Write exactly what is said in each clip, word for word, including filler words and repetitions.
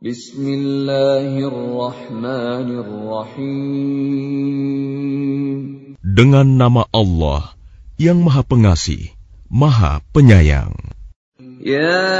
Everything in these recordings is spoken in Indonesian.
Bismillahirrahmanirrahim. Dengan nama Allah yang Maha Pengasih, Maha Penyayang. Ya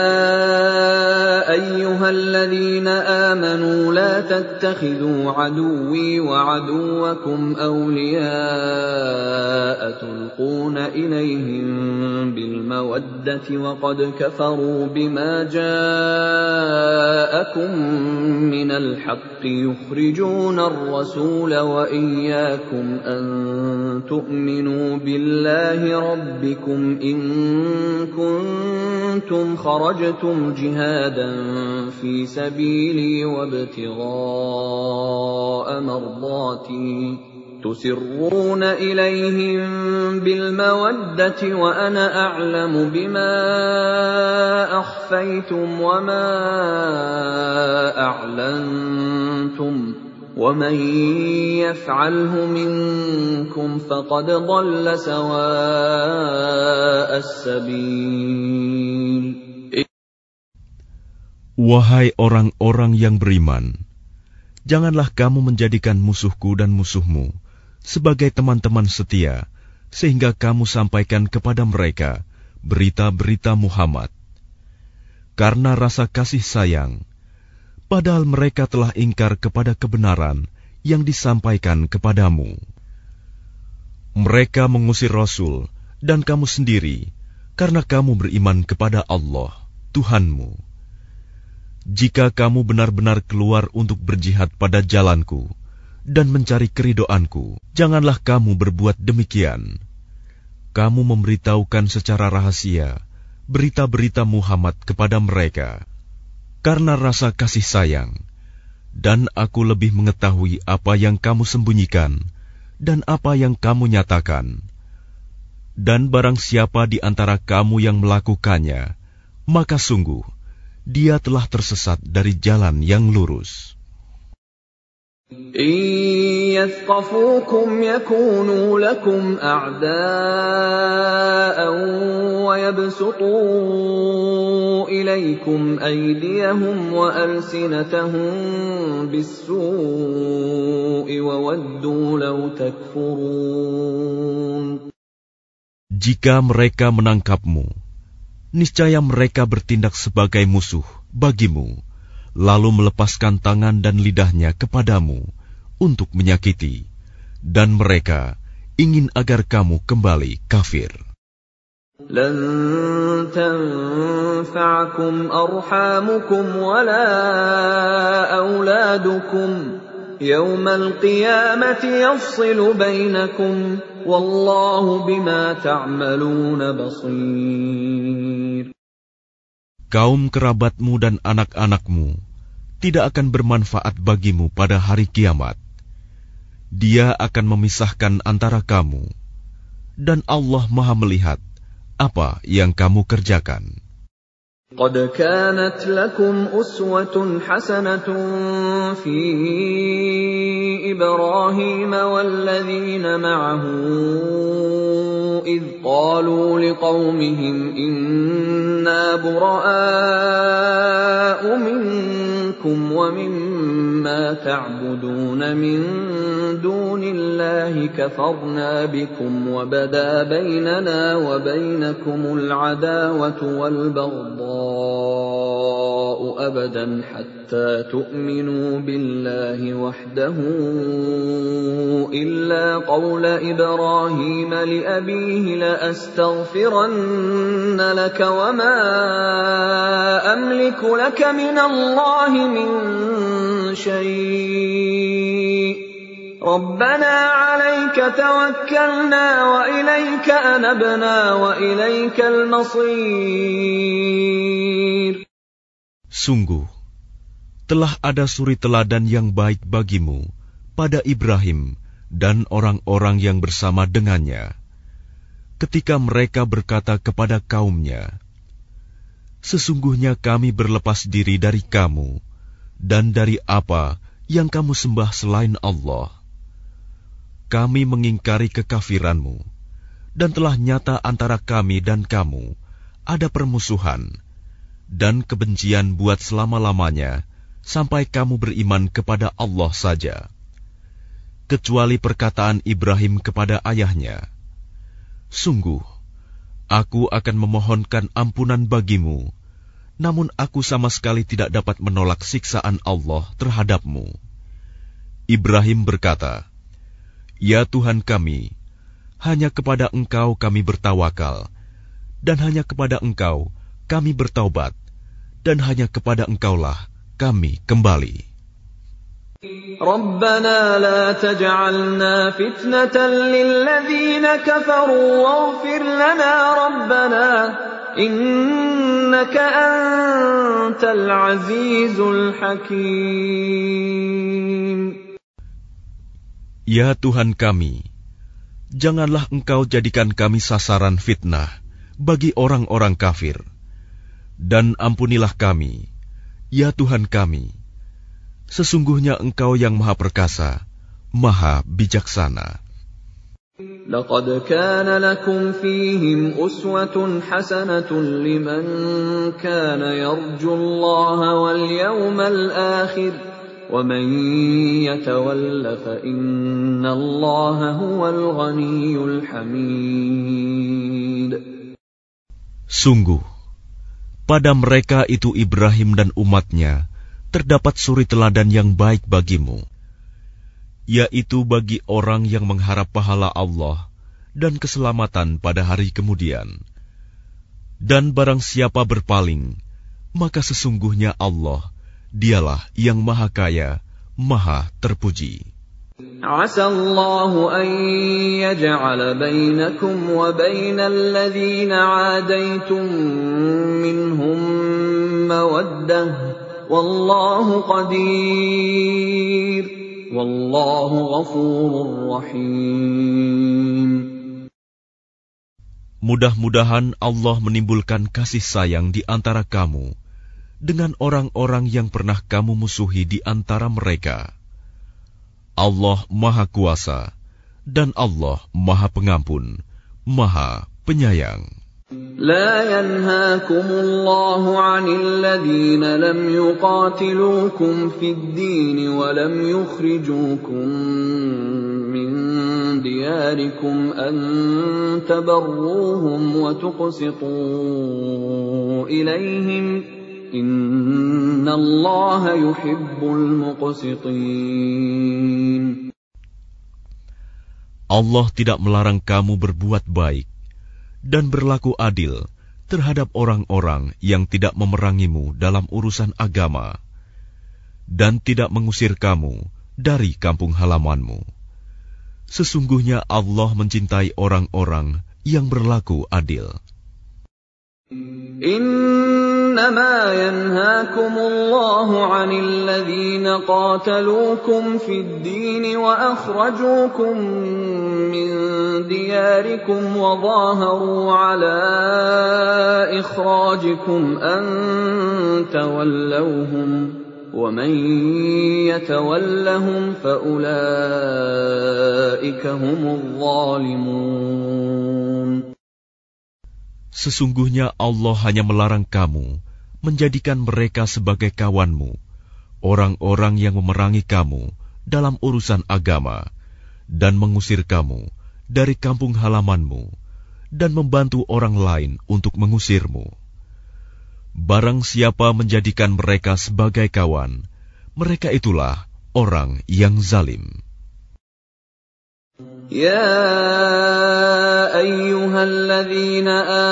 ayyuhalladzina amanu la tattakhidhu aduwwi wa aduwwakum awliya'a tulquna ilayhim bil mawaddati wa qad kafaru bima ja'akum minal haqqi yukhrijuna ar-rasula wa iyyakum an tu'minu billahi rabbikum in kuntum خرجتم جهادا في سبيلي وابتغاء مرضاتي تسرون إليهم بالمودة وأنا أعلم بما أخفيتم وما أعلنتم ومن يفعله منكم فقد ضل سواء السبيل. Wahai orang-orang yang beriman, janganlah kamu menjadikan musuhku dan musuhmu sebagai teman-teman setia, sehingga kamu sampaikan kepada mereka berita-berita Muhammad. Karena rasa kasih sayang, padahal mereka telah ingkar kepada kebenaran yang disampaikan kepadamu. Mereka mengusir Rasul dan kamu sendiri, karena kamu beriman kepada Allah, Tuhanmu. Jika kamu benar-benar keluar untuk berjihad pada jalanku dan mencari keridoanku, janganlah kamu berbuat demikian. Kamu memberitahukan secara rahasia berita-berita Muhammad kepada mereka karena rasa kasih sayang, dan aku lebih mengetahui apa yang kamu sembunyikan dan apa yang kamu nyatakan. Dan barang siapa di antara kamu yang melakukannya, maka sungguh dia telah tersesat dari jalan yang lurus. إن يثقفوكم يكونوا لكم أعداء ويبسطوا إليكم أيديهم وألسنتهم بالسوء وودوا لو تكفرون. Jika mereka menangkapmu, niscaya mereka bertindak sebagai musuh bagimu, lalu melepaskan tangan dan lidahnya kepadamu untuk menyakiti, dan mereka ingin agar kamu kembali kafir. لن تنفعكم أرحامكم ولا أولادكم يوم القيامة يفصل بينكم والله بما تعملون بصير. Kaum kerabatmu dan anak-anakmu tidak akan bermanfaat bagimu pada hari kiamat. Dia akan memisahkan antara kamu, dan Allah Maha melihat apa yang kamu kerjakan. قد كانت لكم أسوة حسنة في إبراهيم والذين معه إذ قالوا لقومهم إنا براء منكم ومما تعبدون من دون الله كفرنا بكم وبدا بيننا وبينكم العداوة والبغضاء أبدا حتى تؤمنوا بالله وحده إلا قول إبراهيم لأبيه لأستغفرن لك وما أملك لك من الله من شيء ربنا عليك توكلنا وإليك أنبنا وإليك المصير. Sungguh, telah ada suri teladan yang baik bagimu pada Ibrahim dan orang-orang yang bersama dengannya, ketika mereka berkata kepada kaumnya, sesungguhnya kami berlepas diri dari kamu dan dari apa yang kamu sembah selain Allah. Kami mengingkari kekafiranmu, dan telah nyata antara kami dan kamu ada permusuhan dan kebencian buat selama-lamanya sampai kamu beriman kepada Allah saja, kecuali perkataan Ibrahim kepada ayahnya, "Sungguh, aku akan memohonkan ampunan bagimu, namun aku sama sekali tidak dapat menolak siksaan Allah terhadapmu." Ibrahim berkata, "Ya Tuhan kami, hanya kepada Engkau kami bertawakal, dan hanya kepada Engkau kami bertaubat, dan hanya kepada Engkaulah kami kembali." Rabbana la taj'alna fitnatan lilladzina kafaru waghfir lana Rabbana innaka antal azizul hakim. Ya Tuhan kami, janganlah Engkau jadikan kami sasaran fitnah bagi orang-orang kafir, dan ampunilah kami, ya Tuhan kami. Sesungguhnya Engkau yang Maha Perkasa, Maha Bijaksana. Laqad kana lakum fihim uswatun hasanatun liman kana yarjullaha wal yawmal akhir wa man yatawalla fa innallaha huwal ghaniyyul hamid. Sungguh, pada mereka itu Ibrahim dan umatnya terdapat suri teladan yang baik bagimu, yaitu bagi orang yang mengharap pahala Allah dan keselamatan pada hari kemudian. Dan barang siapa berpaling, maka sesungguhnya Allah, Dialah yang Maha Kaya, Maha Terpuji. Asallahu an yaj'ala bainakum wa bainal ladzina 'adaytum minhum mawaddah. Wallahu qadir, wallahu ghafurur rahim. Mudah-mudahan Allah menimbulkan kasih sayang di antara kamu dengan orang-orang yang pernah kamu musuhi di antara mereka. Allah Maha Kuasa dan Allah Maha Pengampun, Maha Penyayang. لا ينهاكم الله عن الذين لم يقاتلوكم في الدين ولم يخرجوكم من دياركم أن تبروهم وتقسطوا إليهم إن الله يحب المقسطين. Allah tidak melarang kamu berbuat baik dan berlaku adil terhadap orang-orang yang tidak memerangimu dalam urusan agama, dan tidak mengusir kamu dari kampung halamanmu. Sesungguhnya Allah mencintai orang-orang yang berlaku adil. إنما ينهاكم الله عن الذين قاتلوكم في الدين وأخرجوكم من دياركم وظاهروا على إخراجكم أن تولوهم ومن يتولهم فأولئك هم الظالمون. Sesungguhnya Allah hanya melarang kamu menjadikan mereka sebagai kawanmu, orang-orang yang memerangi kamu dalam urusan agama, dan mengusir kamu dari kampung halamanmu, dan membantu orang lain untuk mengusirmu. Barang siapa menjadikan mereka sebagai kawan, mereka itulah orang yang zalim. يا أيها الذين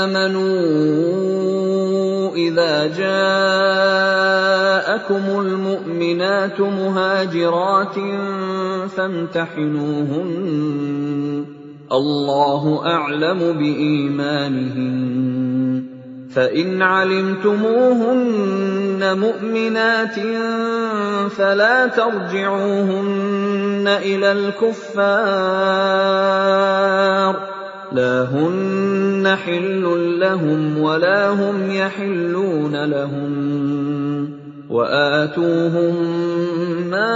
آمنوا إذا جاءكم المؤمنات مهاجرات فامتحنوهن الله أعلم بإيمانهن فإن علمتموهن مؤمنات فلا ترجعوهن إلى الكفار لا هن حل لهم ولا هم يحلون لهم وآتوهم ما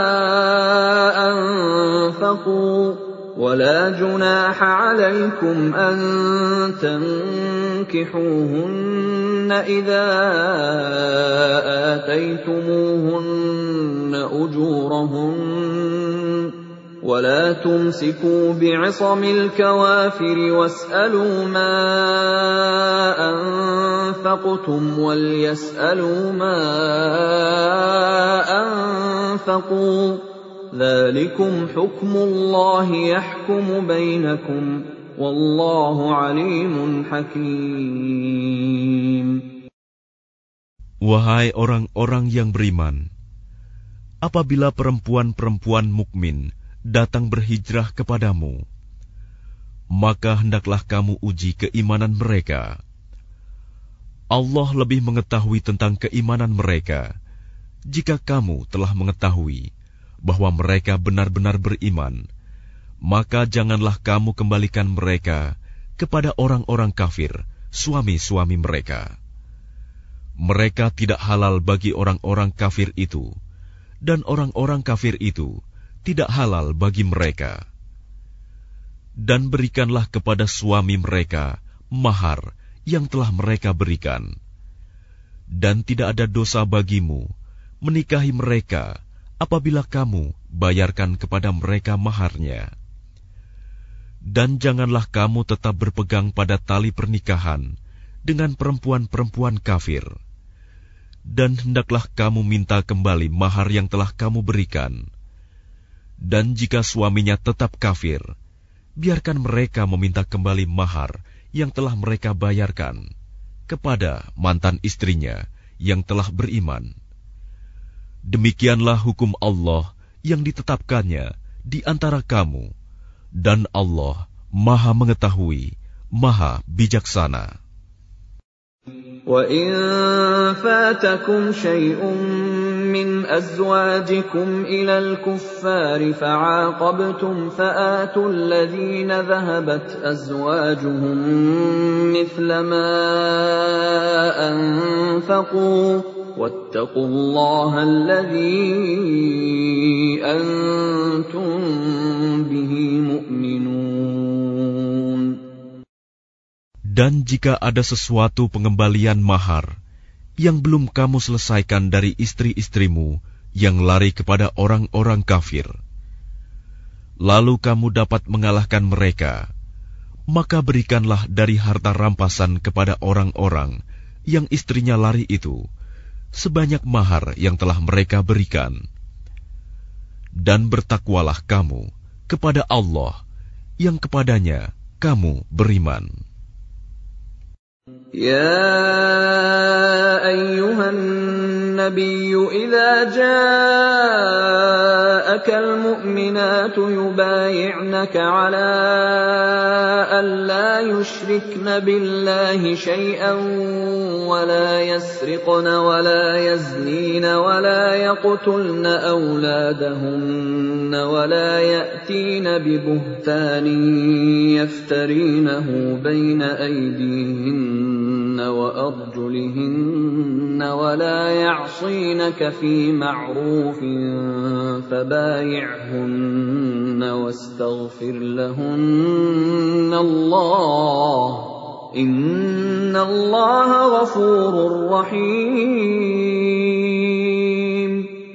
أنفقوا ولا جناح عليكم أن تنكحوهن إذا آتيتموهن أجورهن ولا تمسكوا بعصم الكوافر واسألوا ما أنفقتم وليسألوا ما أنفقوا ذلكم حكم الله يحكم بينكم والله عليم حكيم. Wahai orang-orang yang beriman, apabila perempuan-perempuan mukmin datang berhijrah kepadamu, maka hendaklah kamu uji keimanan mereka. Allah lebih mengetahui tentang keimanan mereka jika kamu telah mengetahui bahwa mereka benar-benar beriman, maka janganlah kamu kembalikan mereka kepada orang-orang kafir, suami-suami mereka. Mereka tidak halal bagi orang-orang kafir itu, dan orang-orang kafir itu tidak halal bagi mereka. Dan berikanlah kepada suami mereka mahar yang telah mereka berikan. Dan tidak ada dosa bagimu menikahi mereka apabila kamu bayarkan kepada mereka maharnya. Dan janganlah kamu tetap berpegang pada tali pernikahan dengan perempuan-perempuan kafir. Dan hendaklah kamu minta kembali mahar yang telah kamu berikan. Dan jika suaminya tetap kafir, biarkan mereka meminta kembali mahar yang telah mereka bayarkan kepada mantan istrinya yang telah beriman. Demikianlah hukum Allah yang ditetapkannya di antara kamu, dan Allah Maha Mengetahui, Maha Bijaksana. وَإِن فَاتَكُمْ شَيْءٌ مِّنْ أَزْوَاجِكُمْ إِلَى الْكُفَّارِ فَعَاقَبْتُمْ فَآتُوا الَّذِينَ ذَهَبَتْ أَزْوَاجُهُم مِّثْلَ مَا أَنفَقُوا وَاتَّقُوا اللَّهَ الَّذِي أَنتُم بِهِ مُؤْمِنُونَ. Dan jika ada sesuatu pengembalian mahar yang belum kamu selesaikan dari istri-istrimu yang lari kepada orang-orang kafir, lalu kamu dapat mengalahkan mereka, maka berikanlah dari harta rampasan kepada orang-orang yang istrinya lari itu sebanyak mahar yang telah mereka berikan. Dan bertakwalah kamu kepada Allah yang kepadanya kamu beriman. يا أيها النبي إذا جاءك المؤمنات يبايعنك على أن لا يشركن بالله شيئا ولا يسرقن ولا يزنين ولا يقتلن أولادهن ولا يأتين ببهتان يفترينه بين أيديهن وأرجلهن ولا يعصينك في معروف فبايعهن واستغفر لهن الله إن الله غفور رحيم.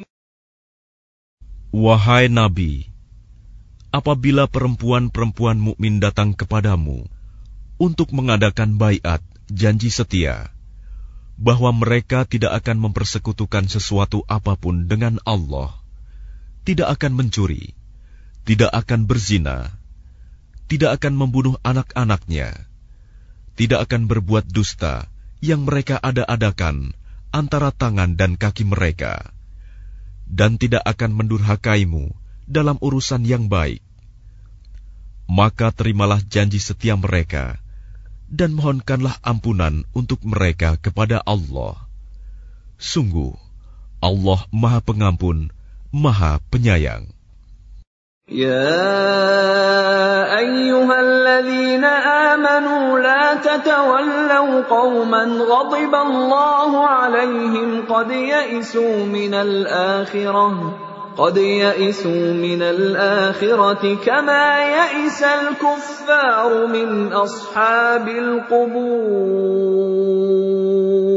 Wahai Nabi, apabila perempuan-perempuan mukmin datang kepadamu untuk mengadakan baiat, janji setia, bahwa mereka tidak akan mempersekutukan sesuatu apapun dengan Allah, tidak akan mencuri, tidak akan berzina, tidak akan membunuh anak-anaknya, tidak akan berbuat dusta yang mereka ada-adakan antara tangan dan kaki mereka, dan tidak akan mendurhakaimu dalam urusan yang baik, maka terimalah janji setia mereka dan mohonkanlah ampunan untuk mereka kepada Allah. Sungguh, Allah Maha Pengampun, Maha Penyayang. يا أيها الذين آمنوا لا تتولوا قوما غضب الله عليهم قد يئسوا من الآخرة قد يئسوا من الآخرة كما يئس الكفار من أصحاب القبور.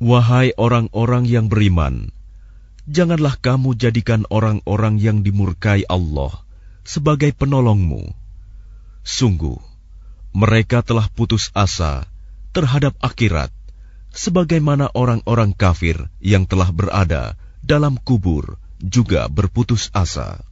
Wahai orang-orang yang beriman, janganlah kamu jadikan orang-orang yang dimurkai Allah sebagai penolongmu. Sungguh, mereka telah putus asa terhadap akhirat, sebagaimana orang-orang kafir yang telah berada dalam kubur juga berputus asa.